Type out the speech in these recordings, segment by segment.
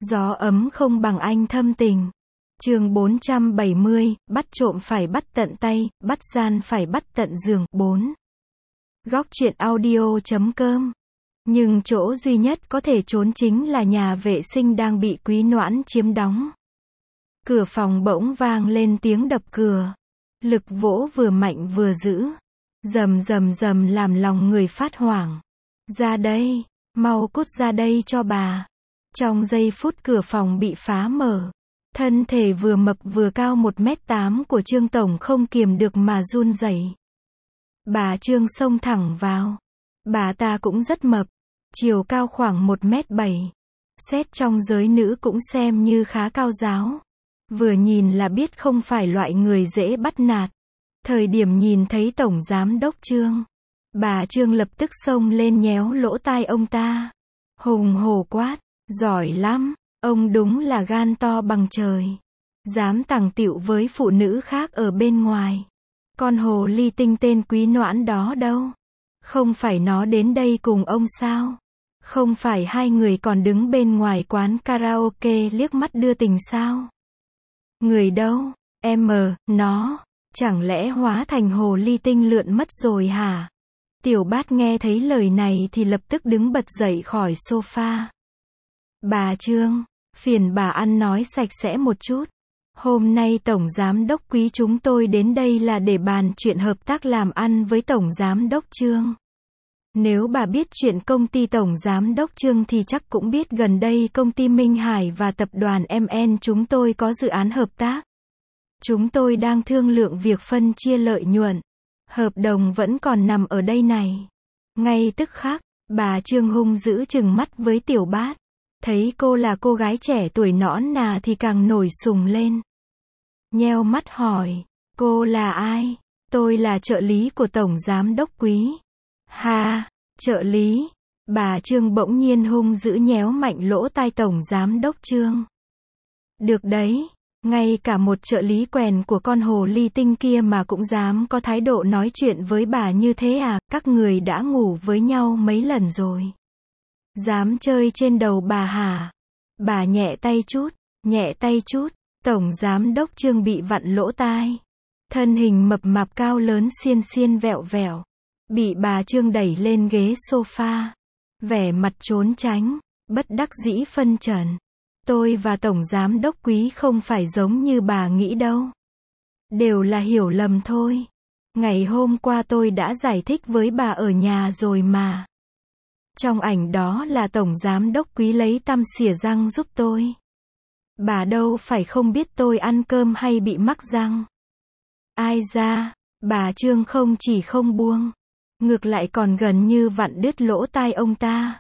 Gió ấm không bằng anh thâm tình. Chương 470, bắt trộm phải bắt tận tay, bắt gian phải bắt tận giường. 4. Góc truyện audio.com. Nhưng chỗ duy nhất có thể trốn chính là nhà vệ sinh đang bị Quý Noãn chiếm đóng. Cửa phòng bỗng vang lên tiếng đập cửa. Lực vỗ vừa mạnh vừa dữ. Rầm rầm rầm làm lòng người phát hoảng. Ra đây, mau cút ra đây cho bà. Trong giây phút cửa phòng bị phá mở. Thân thể vừa mập vừa cao 1m8 của Trương Tổng không kiềm được mà run rẩy. Bà Trương xông thẳng vào. Bà ta cũng rất mập, chiều cao khoảng 1m7. Xét trong giới nữ cũng xem như khá cao ráo. Vừa nhìn là biết không phải loại người dễ bắt nạt. Thời điểm nhìn thấy Tổng Giám Đốc Trương, bà Trương lập tức xông lên nhéo lỗ tai ông ta. Hùng hổ quát, giỏi lắm, ông đúng là gan to bằng trời. Dám tằng tịu với phụ nữ khác ở bên ngoài. Con hồ ly tinh tên Quý Noãn đó đâu? Không phải nó đến đây cùng ông sao? Không phải hai người còn đứng bên ngoài quán karaoke liếc mắt đưa tình sao? Người đâu? Nó, chẳng lẽ hóa thành hồ ly tinh lượn mất rồi hả? Tiểu Bát nghe thấy lời này thì lập tức đứng bật dậy khỏi sofa. Bà Trương, phiền bà ăn nói sạch sẽ một chút. Hôm nay Tổng Giám Đốc Quý chúng tôi đến đây là để bàn chuyện hợp tác làm ăn với Tổng Giám Đốc Trương. Nếu bà biết chuyện công ty Tổng Giám Đốc Trương thì chắc cũng biết gần đây công ty Minh Hải và tập đoàn MN chúng tôi có dự án hợp tác. Chúng tôi đang thương lượng việc phân chia lợi nhuận. Hợp đồng vẫn còn nằm ở đây này. Ngay tức khắc, bà Trương hung dữ trừng mắt với Tiểu Bát. Thấy cô là cô gái trẻ tuổi nõn nà thì càng nổi sùng lên. Nheo mắt hỏi, cô là ai? Tôi là trợ lý của Tổng Giám Đốc Quý. Ha, trợ lý. Bà Trương bỗng nhiên hung dữ nhéo mạnh lỗ tai Tổng Giám Đốc Trương. Được đấy, ngay cả một trợ lý quèn của con hồ ly tinh kia mà cũng dám có thái độ nói chuyện với bà như thế à? Các người đã ngủ với nhau mấy lần rồi? Dám chơi trên đầu bà hả? Bà nhẹ tay chút. Tổng Giám Đốc Trương bị vặn lỗ tai. Thân hình mập mạp cao lớn xiên xiên vẹo vẹo. Bị bà Trương đẩy lên ghế sofa. Vẻ mặt trốn tránh, bất đắc dĩ phân trần. Tôi và Tổng Giám Đốc Quý không phải giống như bà nghĩ đâu. Đều là hiểu lầm thôi. Ngày hôm qua tôi đã giải thích với bà ở nhà rồi mà. Trong ảnh đó là Tổng Giám Đốc Quý lấy tăm xỉa răng giúp tôi. Bà đâu phải không biết tôi ăn cơm hay bị mắc răng. Ai ra, bà Trương không chỉ không buông, ngược lại còn gần như vặn đứt lỗ tai ông ta.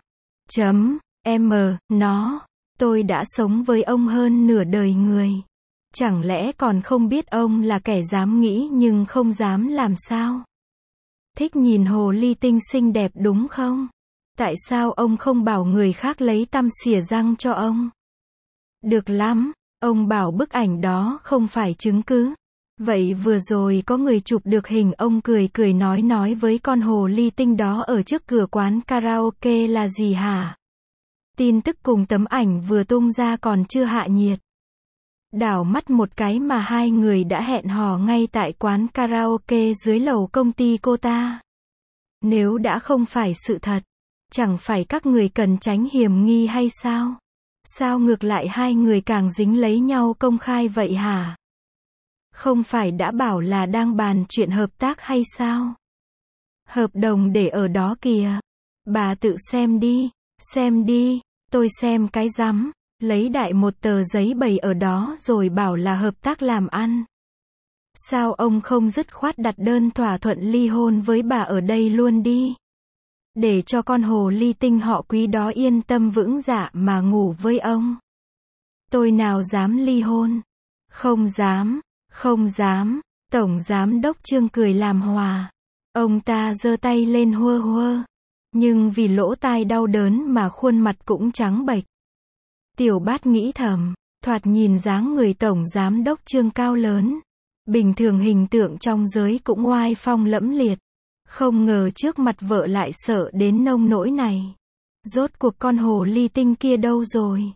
Tôi đã sống với ông hơn nửa đời người. Chẳng lẽ còn không biết ông là kẻ dám nghĩ nhưng không dám làm sao? Thích nhìn hồ ly tinh xinh đẹp đúng không? Tại sao ông không bảo người khác lấy tăm xỉa răng cho ông? Được lắm, ông bảo bức ảnh đó không phải chứng cứ. Vậy vừa rồi có người chụp được hình ông cười cười nói với con hồ ly tinh đó ở trước cửa quán karaoke là gì hả? Tin tức cùng tấm ảnh vừa tung ra còn chưa hạ nhiệt. Đảo mắt một cái mà hai người đã hẹn hò ngay tại quán karaoke dưới lầu công ty cô ta. Nếu đã không phải sự thật, chẳng phải các người cần tránh hiểm nghi hay sao? Sao ngược lại hai người càng dính lấy nhau công khai vậy hả? Không phải đã bảo là đang bàn chuyện hợp tác hay sao? Hợp đồng để ở đó kìa. Bà tự xem đi, tôi xem cái rắm, lấy đại một tờ giấy bày ở đó rồi bảo là hợp tác làm ăn. Sao ông không dứt khoát đặt đơn thỏa thuận ly hôn với bà ở đây luôn đi? Để cho con hồ ly tinh họ Quý đó yên tâm vững dạ mà ngủ với ông. Tôi nào dám ly hôn? Không dám. Tổng Giám Đốc Trương cười làm hòa. Ông ta giơ tay lên hua hua. Nhưng vì lỗ tai đau đớn mà khuôn mặt cũng trắng bệch. Tiểu Bát nghĩ thầm, thoạt nhìn dáng người Tổng Giám Đốc Trương cao lớn. Bình thường hình tượng trong giới cũng oai phong lẫm liệt. Không ngờ trước mặt vợ lại sợ đến nông nỗi này. Rốt cuộc con hồ ly tinh kia đâu rồi?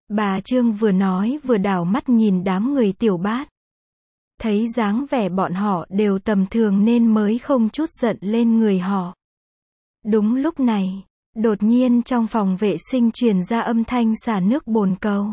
Bà Trương vừa nói vừa đảo mắt nhìn đám người Tiểu Bát. Thấy dáng vẻ bọn họ đều tầm thường nên mới không chút giận lên người họ. Đúng lúc này, đột nhiên trong phòng vệ sinh truyền ra âm thanh xả nước bồn cầu.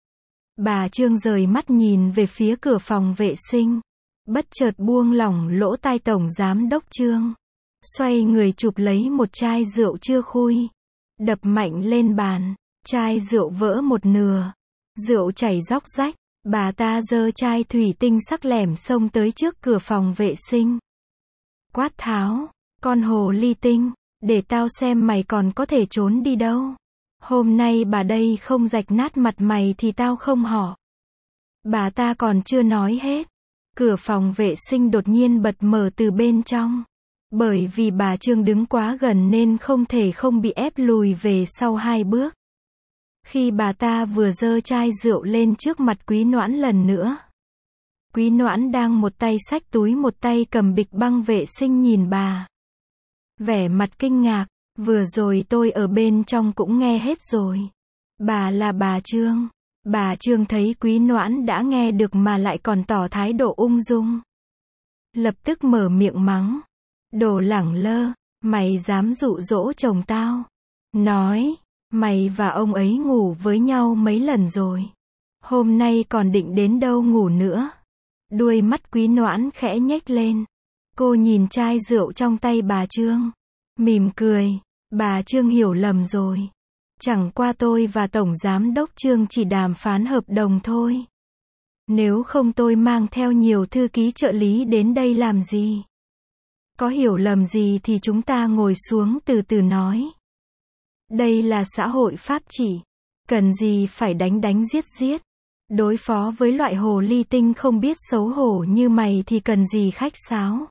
Bà Trương rời mắt nhìn về phía cửa phòng vệ sinh, bất chợt buông lỏng lỗ tai Tổng Giám đốc Trương. Xoay người chụp lấy một chai rượu chưa khui, đập mạnh lên bàn, chai rượu vỡ một nửa, rượu chảy róc rách. Bà ta giơ chai thủy tinh sắc lẻm xông tới trước cửa phòng vệ sinh. Quát tháo, con hồ ly tinh, để tao xem mày còn có thể trốn đi đâu. Hôm nay bà đây không rạch nát mặt mày thì tao không họ. Bà ta còn chưa nói hết. Cửa phòng vệ sinh đột nhiên bật mở từ bên trong. Bởi vì bà Trương đứng quá gần nên không thể không bị ép lùi về sau 2 bước. Khi bà ta vừa giơ chai rượu lên trước mặt Quý Noãn lần nữa. Quý Noãn đang một tay xách túi một tay cầm bịch băng vệ sinh nhìn bà. Vẻ mặt kinh ngạc, vừa rồi tôi ở bên trong cũng nghe hết rồi. Bà là bà Trương. Bà Trương thấy Quý Noãn đã nghe được mà lại còn tỏ thái độ ung dung. Lập tức mở miệng mắng. Đồ lẳng lơ, mày dám dụ dỗ chồng tao. Nói, mày và ông ấy ngủ với nhau mấy lần rồi. Hôm nay còn định đến đâu ngủ nữa. Đuôi mắt Quý Noãn khẽ nhếch lên. Cô nhìn chai rượu trong tay bà Trương. Mỉm cười, bà Trương hiểu lầm rồi. Chẳng qua tôi và Tổng Giám đốc Trương chỉ đàm phán hợp đồng thôi. Nếu không tôi mang theo nhiều thư ký trợ lý đến đây làm gì? Có hiểu lầm gì thì chúng ta ngồi xuống từ từ nói. Đây là xã hội pháp trị. Cần gì phải đánh đánh giết giết. Đối phó với loại hồ ly tinh không biết xấu hổ như mày thì cần gì khách sáo.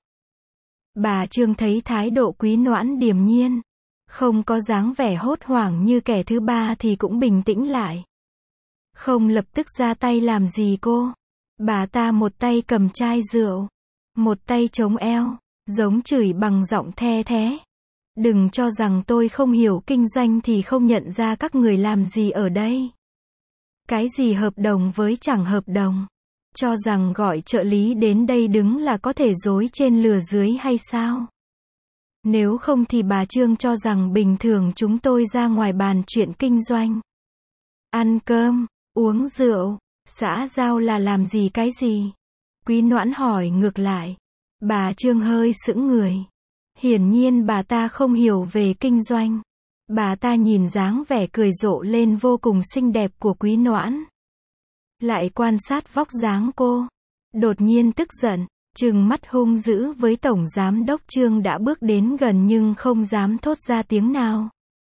Bà Trương thấy thái độ Quý Noãn điềm nhiên. Không có dáng vẻ hốt hoảng như kẻ thứ ba thì cũng bình tĩnh lại. Không lập tức ra tay làm gì cô. Bà ta một tay cầm chai rượu. Một tay chống eo. Giống chửi bằng giọng the thé. Đừng cho rằng tôi không hiểu kinh doanh thì không nhận ra các người làm gì ở đây. Cái gì hợp đồng với chẳng hợp đồng. Cho rằng gọi trợ lý đến đây đứng là có thể dối trên lừa dưới hay sao? Nếu không thì bà Trương cho rằng bình thường chúng tôi ra ngoài bàn chuyện kinh doanh. Ăn cơm, uống rượu, xã giao là làm gì cái gì? Quý Noãn hỏi ngược lại. Bà Trương hơi sững người. Hiển nhiên bà ta không hiểu về kinh doanh. Bà ta nhìn dáng vẻ cười rộ lên vô cùng xinh đẹp của Quý Noãn. Lại quan sát vóc dáng cô. Đột nhiên tức giận, trừng mắt hung dữ với Tổng Giám đốc Trương đã bước đến gần nhưng không dám thốt ra tiếng nào.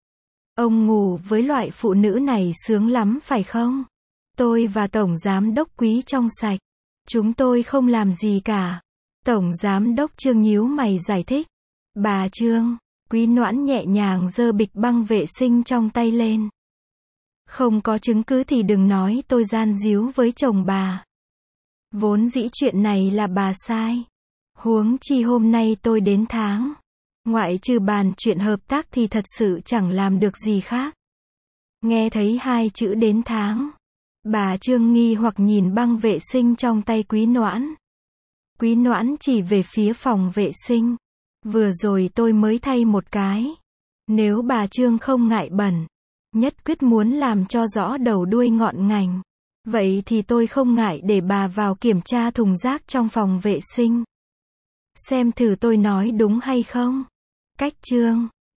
Ông ngủ với loại phụ nữ này sướng lắm phải không? Tôi và Tổng Giám đốc Quý trong sạch. Chúng tôi không làm gì cả. Tổng Giám đốc Trương nhíu mày giải thích. Bà Trương, Quý Noãn nhẹ nhàng giơ bịch băng vệ sinh trong tay lên. Không có chứng cứ thì đừng nói tôi gian díu với chồng bà. Vốn dĩ chuyện này là bà sai. Huống chi hôm nay tôi đến tháng. Ngoại trừ bàn chuyện hợp tác thì thật sự chẳng làm được gì khác. Nghe thấy 2 chữ đến tháng. Bà Trương nghi hoặc nhìn băng vệ sinh trong tay Quý Noãn. Quý Noãn chỉ về phía phòng vệ sinh. Vừa rồi tôi mới thay một cái. Nếu bà Trương không ngại bẩn, nhất quyết muốn làm cho rõ đầu đuôi ngọn ngành. Vậy thì tôi không ngại để bà vào kiểm tra thùng rác trong phòng vệ sinh. Xem thử tôi nói đúng hay không. Cách Trương.